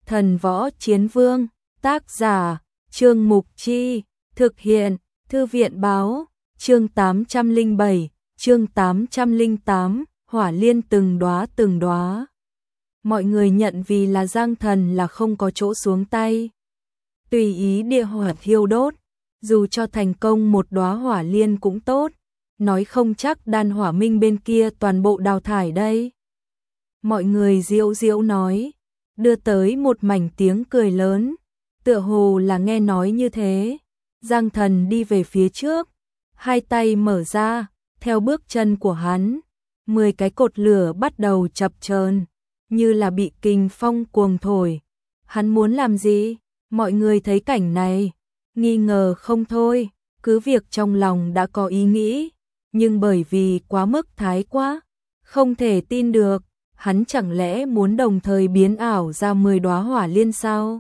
Thần Võ Chiến Vương, tác giả, Trương Mục Chi, thực hiện, Thư viện Báo, chương 807, chương 808, Hỏa Liên từng đóa. Mọi người nhận vì là Giang Thần là không có chỗ xuống tay. Tùy ý địa hỏa thiêu đốt, dù cho thành công một đóa Hỏa Liên cũng tốt, nói không chắc Đan Hỏa Minh bên kia toàn bộ đào thải đây. Mọi người diễu diễu nói, đưa tới một mảnh tiếng cười lớn, tựa hồ là nghe nói như thế. Giang Thần đi về phía trước, hai tay mở ra, theo bước chân của hắn, 10 cái cột lửa bắt đầu chập chờn, như là bị kình phong cuồng thổi. Hắn muốn làm gì? Mọi người thấy cảnh này, nghi ngờ không thôi, cứ việc trong lòng đã có ý nghĩ, nhưng bởi vì quá mức thái quá, không thể tin được, hắn chẳng lẽ muốn đồng thời biến ảo ra 10 đóa Hỏa Liên sao?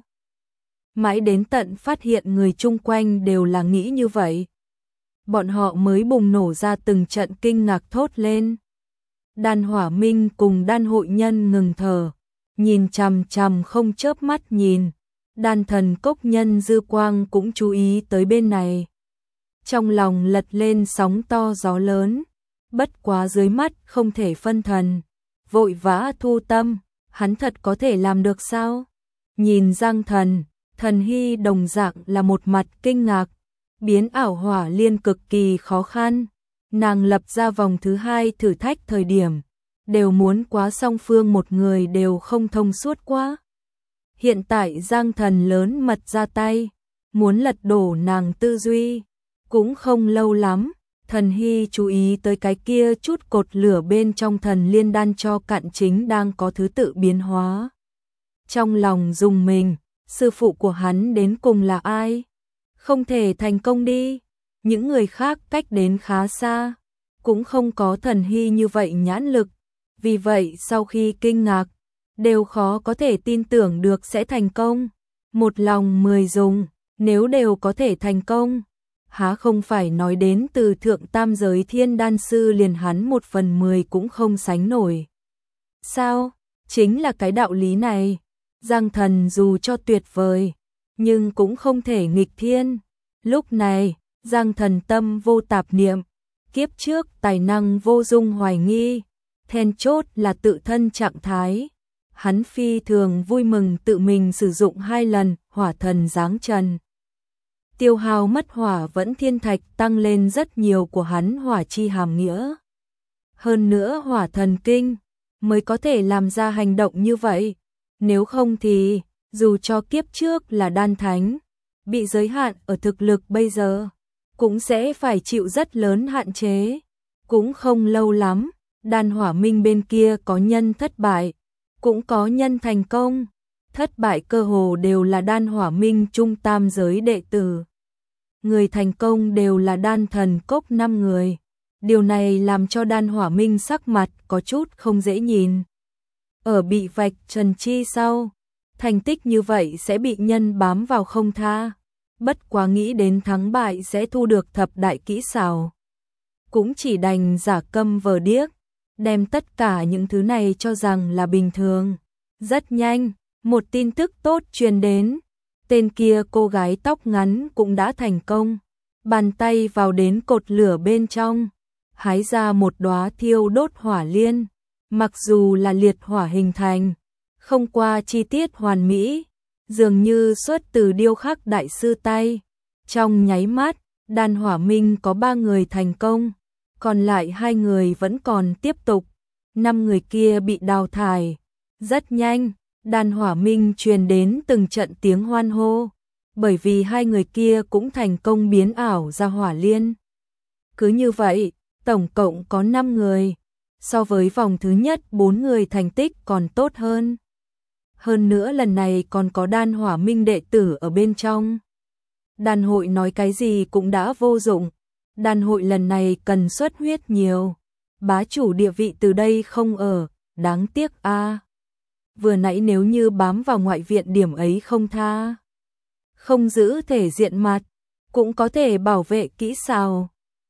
Mãi đến tận phát hiện người chung quanh đều là nghĩ như vậy, bọn họ mới bùng nổ ra từng trận kinh ngạc thốt lên. Đan Hỏa Minh cùng Đan hội nhân ngừng thở, nhìn chằm chằm không chớp mắt nhìn. Đan Thần Cốc nhân Dư Quang cũng chú ý tới bên này. Trong lòng lật lên sóng to gió lớn, bất quá dưới mắt không thể phân thần, vội vã thu tâm, hắn thật có thể làm được sao? Nhìn Giang Thần, Thần Hy đồng dạng là một mặt kinh ngạc, biến ảo Hỏa Liên cực kỳ khó khăn. Nàng lập ra vòng thứ 2 thử thách thời điểm, đều muốn quá song phương một người đều không thông suốt quá. Hiện tại Giang Thần lớn mật ra tay, muốn lật đổ nàng tư duy, cũng không lâu lắm. Thần Hy chú ý tới cái kia chút cột lửa bên trong Thần Liên đan cho cạn chính đang có thứ tự biến hóa. Trong lòng rùng mình, sư phụ của hắn đến cùng là ai? Không thể thành công đi. Những người khác cách đến khá xa, cũng không có Thần Hy như vậy nhãn lực. Vì vậy sau khi kinh ngạc, đều khó có thể tin tưởng được sẽ thành công. Một lòng 10 dùng, nếu đều có thể thành công, há không phải nói đến từ thượng tam giới thiên đan sư liền hắn 1/10 cũng không sánh nổi. Sao? Chính là cái đạo lý này. Giang Thần dù cho tuyệt vời, nhưng cũng không thể nghịch thiên. Lúc này, Giang Thần tâm vô tạp niệm, kiếp trước tài năng vô dung hoài nghi, then chốt là tự thân trạng thái. Hắn phi thường vui mừng tự mình sử dụng 2 lần hỏa thần giáng trần. Tiêu hao mất hỏa vẫn thiên thạch tăng lên rất nhiều của hắn hỏa chi hàm nghĩa. Hơn nữa hỏa thần kinh mới có thể làm ra hành động như vậy. Nếu không thì, dù cho kiếp trước là đan thánh, bị giới hạn ở thực lực bây giờ, cũng sẽ phải chịu rất lớn hạn chế. Cũng không lâu lắm, Đan Hỏa Minh bên kia có nhân thất bại, cũng có nhân thành công. Thất bại cơ hồ đều là Đan Hỏa Minh trung tam giới đệ tử. Người thành công đều là Đan Thần Cốc 5 người. Điều này làm cho Đan Hỏa Minh sắc mặt có chút không dễ nhìn. Ở bị vạch trần chi sau, thành tích như vậy sẽ bị nhân bám vào không tha. Bất quá nghĩ đến thắng bại sẽ thu được thập đại kỹ xảo, cũng chỉ đành giả câm vờ điếc, đem tất cả những thứ này cho rằng là bình thường. Rất nhanh, một tin tức tốt truyền đến, tên kia cô gái tóc ngắn cũng đã thành công, bàn tay vào đến cột lửa bên trong, hái ra một đóa thiêu đốt hỏa liên, mặc dù là liệt hỏa hình thành, không qua chi tiết hoàn mỹ, dường như xuất từ điêu khắc đại sư tay. Trong nháy mắt, Đan Hỏa Minh có 3 người thành công, còn lại 2 người vẫn còn tiếp tục, 5 người kia bị đào thải. Rất nhanh, Đan Hỏa Minh truyền đến từng trận tiếng hoan hô, bởi vì 2 người kia cũng thành công biến ảo ra hỏa liên. Cứ như vậy, tổng cộng có 5 người, so với vòng thứ nhất 4 người thành tích còn tốt hơn. Hơn nữa lần này còn có Đan Hỏa Minh đệ tử ở bên trong. Đan hội nói cái gì cũng đã vô dụng. Đan hội lần này cần xuất huyết nhiều. Bá chủ địa vị từ đây không ở, đáng tiếc a. Vừa nãy nếu như bám vào ngoại viện điểm ấy không tha, không giữ thể diện mặt, cũng có thể bảo vệ kỹ xảo.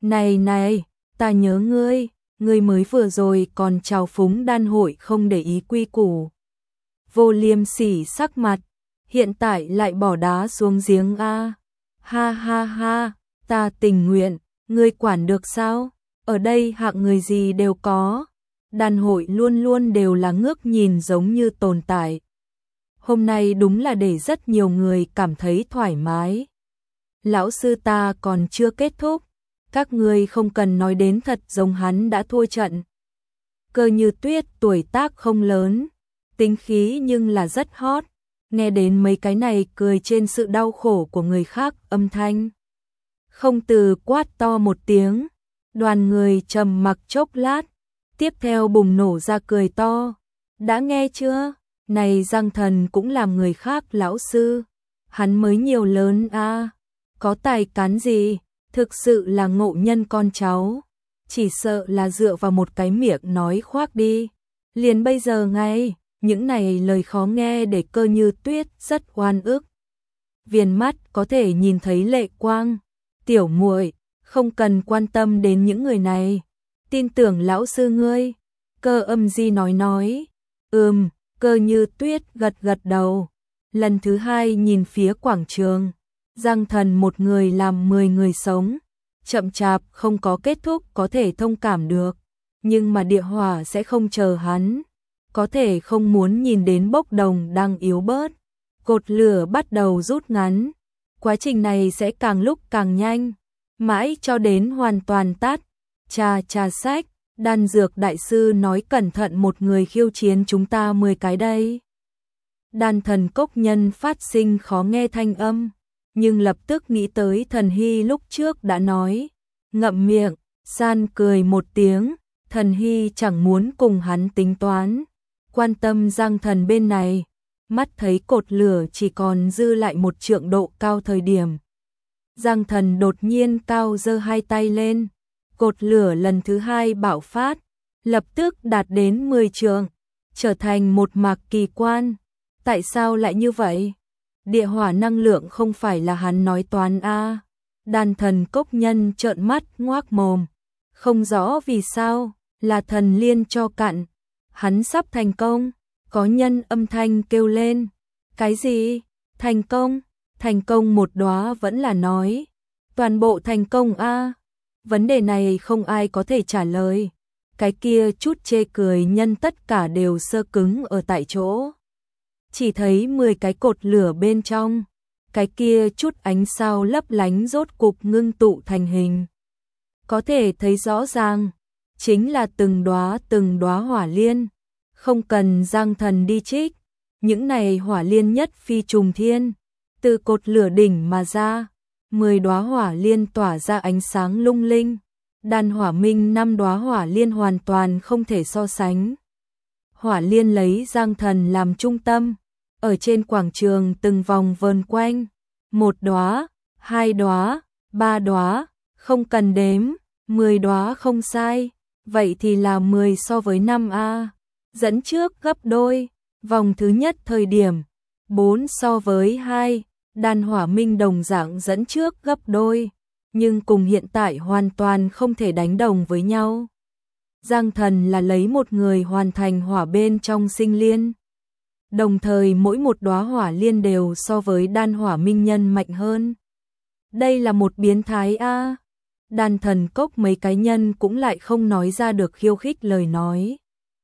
Này, ta nhớ ngươi mới vừa rồi còn chào phúng đan hội không để ý quy củ. Vô Liêm Sỉ sắc mặt, hiện tại lại bỏ đá xuống giếng a. Ha ha ha, ta tình nguyện, ngươi quản được sao? Ở đây hạng người gì đều có. Đàn hội luôn luôn đều là ngước nhìn giống như tồn tại. Hôm nay đúng là để rất nhiều người cảm thấy thoải mái. Lão sư ta còn chưa kết thúc, các ngươi không cần nói đến thật giống hắn đã thua trận. Cơ Như Tuyết tuổi tác không lớn, tính khí nhưng là rất hot, nghe đến mấy cái này cười trên sự đau khổ của người khác âm thanh. Không từ quát to một tiếng, đoàn người trầm mặc chốc lát, tiếp theo bùng nổ ra cười to. Đã nghe chưa? Này Giang Thần cũng làm người khác lão sư, hắn mới nhiều lớn a, có tài cán gì, thực sự là ngộ nhân con cháu, chỉ sợ là dựa vào một cái miệng nói khoác đi. Liền bây giờ ngay, những này lời khó nghe để Cơ Như Tuyết rất oan ức. Viền mắt có thể nhìn thấy lệ quang, tiểu muội, không cần quan tâm đến những người này, tin tưởng lão sư ngươi. Cơ Âm Di nói. Cơ Như Tuyết gật gật đầu. Lần thứ hai nhìn phía quảng trường, Giang Thần một người làm 10 người sống, chậm chạp không có kết thúc có thể thông cảm được, nhưng mà địa hỏa sẽ không chờ hắn, có thể không muốn nhìn đến bốc đồng đang yếu bớt, cột lửa bắt đầu rút ngắn, quá trình này sẽ càng lúc càng nhanh, mãi cho đến hoàn toàn tắt. Trà sách, đan dược đại sư nói cẩn thận một người khiêu chiến chúng ta 10 cái đây. Đan Thần Cốc Nhân phát sinh khó nghe thanh âm, nhưng lập tức nghĩ tới Thần Hy lúc trước đã nói, ngậm miệng, san cười một tiếng, Thần Hy chẳng muốn cùng hắn tính toán, quan tâm Giang Thần bên này, mắt thấy cột lửa chỉ còn dư lại 1 trượng độ cao thời điểm. Giang Thần đột nhiên cao giơ hai tay lên, cột lửa lần thứ hai bạo phát, lập tức đạt đến 10 trượng, trở thành một mạc kỳ quan. Tại sao lại như vậy? Địa hỏa năng lượng không phải là hắn nói toán a. Đan Thần Cốc Nhân trợn mắt ngoác mồm, không rõ vì sao, là thần liên cho cặn. Hắn sắp thành công, có nhân âm thanh kêu lên. Cái gì? Thành công? Thành công một đóa vẫn là nói. Toàn bộ thành công a. Vấn đề này không ai có thể trả lời. Cái kia chút chê cười nhân tất cả đều sơ cứng ở tại chỗ. Chỉ thấy 10 cái cột lửa bên trong, cái kia chút ánh sao lấp lánh rốt cục ngưng tụ thành hình. Có thể thấy rõ ràng, chính là từng đóa hỏa liên, không cần Giang Thần đi trích, những này hỏa liên nhất phi trùng thiên, từ cột lửa đỉnh mà ra, 10 đóa hỏa liên tỏa ra ánh sáng lung linh, đan hỏa minh 5 đóa hỏa liên hoàn toàn không thể so sánh. Hỏa liên lấy Giang Thần làm trung tâm, ở trên quảng trường từng vòng vờn quanh, 1 đóa, 2 đóa, 3 đóa, không cần đếm, 10 đóa không sai, vậy thì là 10 so với 5 a, dẫn trước gấp đôi, vòng thứ nhất thời điểm 4 so với 2, đan hỏa minh đồng dạng dẫn trước gấp đôi, nhưng cùng hiện tại hoàn toàn không thể đánh đồng với nhau. Giang Thần là lấy một người hoàn thành hỏa bên trong sinh liên. Đồng thời mỗi một đóa hỏa liên đều so với đan hỏa minh nhân mạnh hơn. Đây là một biến thái a. Đan Thần Cốc mấy cái nhân cũng lại không nói ra được khiêu khích lời nói.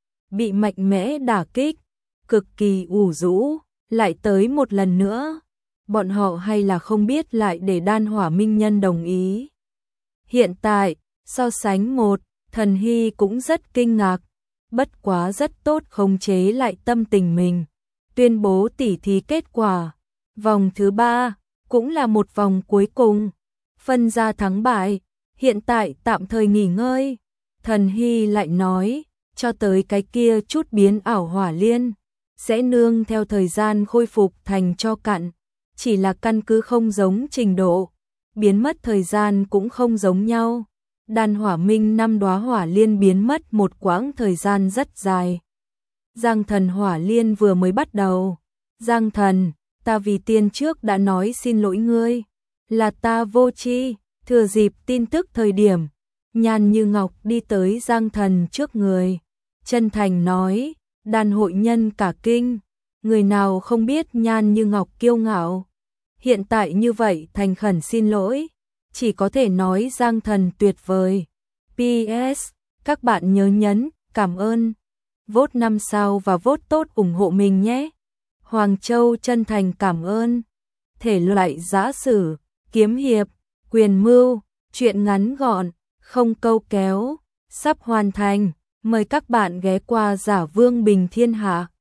Bị mạnh mẽ đả kích, cực kỳ ủ rũ, lại tới một lần nữa. Bọn họ hay là không biết lại để đan hỏa minh nhân đồng ý. Hiện tại, so sánh một, Thần Hy cũng rất kinh ngạc, bất quá rất tốt khống chế lại tâm tình mình. Tuyên bố tỉ thí kết quả, vòng thứ 3, cũng là một vòng cuối cùng, phân ra thắng bại, hiện tại tạm thời nghỉ ngơi. Thần Hy lại nói, cho tới cái kia chút biến ảo hỏa liên, sẽ nương theo thời gian khôi phục thành tro cặn, chỉ là căn cứ không giống trình độ, biến mất thời gian cũng không giống nhau. Đan hỏa minh 5 đóa hỏa liên biến mất một quãng thời gian rất dài. Giang Thần hỏa liên vừa mới bắt đầu. Giang Thần, ta vì tiên trước đã nói xin lỗi ngươi, là ta vô tri, thừa dịp tin tức thời điểm, Nhan Như Ngọc đi tới Giang Thần trước người, chân thành nói, đàn hội nhân cả kinh, người nào không biết Nhan Như Ngọc kiêu ngạo. Hiện tại như vậy thành khẩn xin lỗi, chỉ có thể nói Giang Thần tuyệt vời. PS, các bạn nhớ nhấn cảm ơn, vote 5 sao và vote tốt ủng hộ mình nhé. Hoàng Châu chân thành cảm ơn. Thể loại giã sử, kiếm hiệp, quyền mưu, truyện ngắn gọn, không câu kéo, sắp hoàn thành. Mời các bạn ghé qua Giả Vương Bình Thiên Hạ.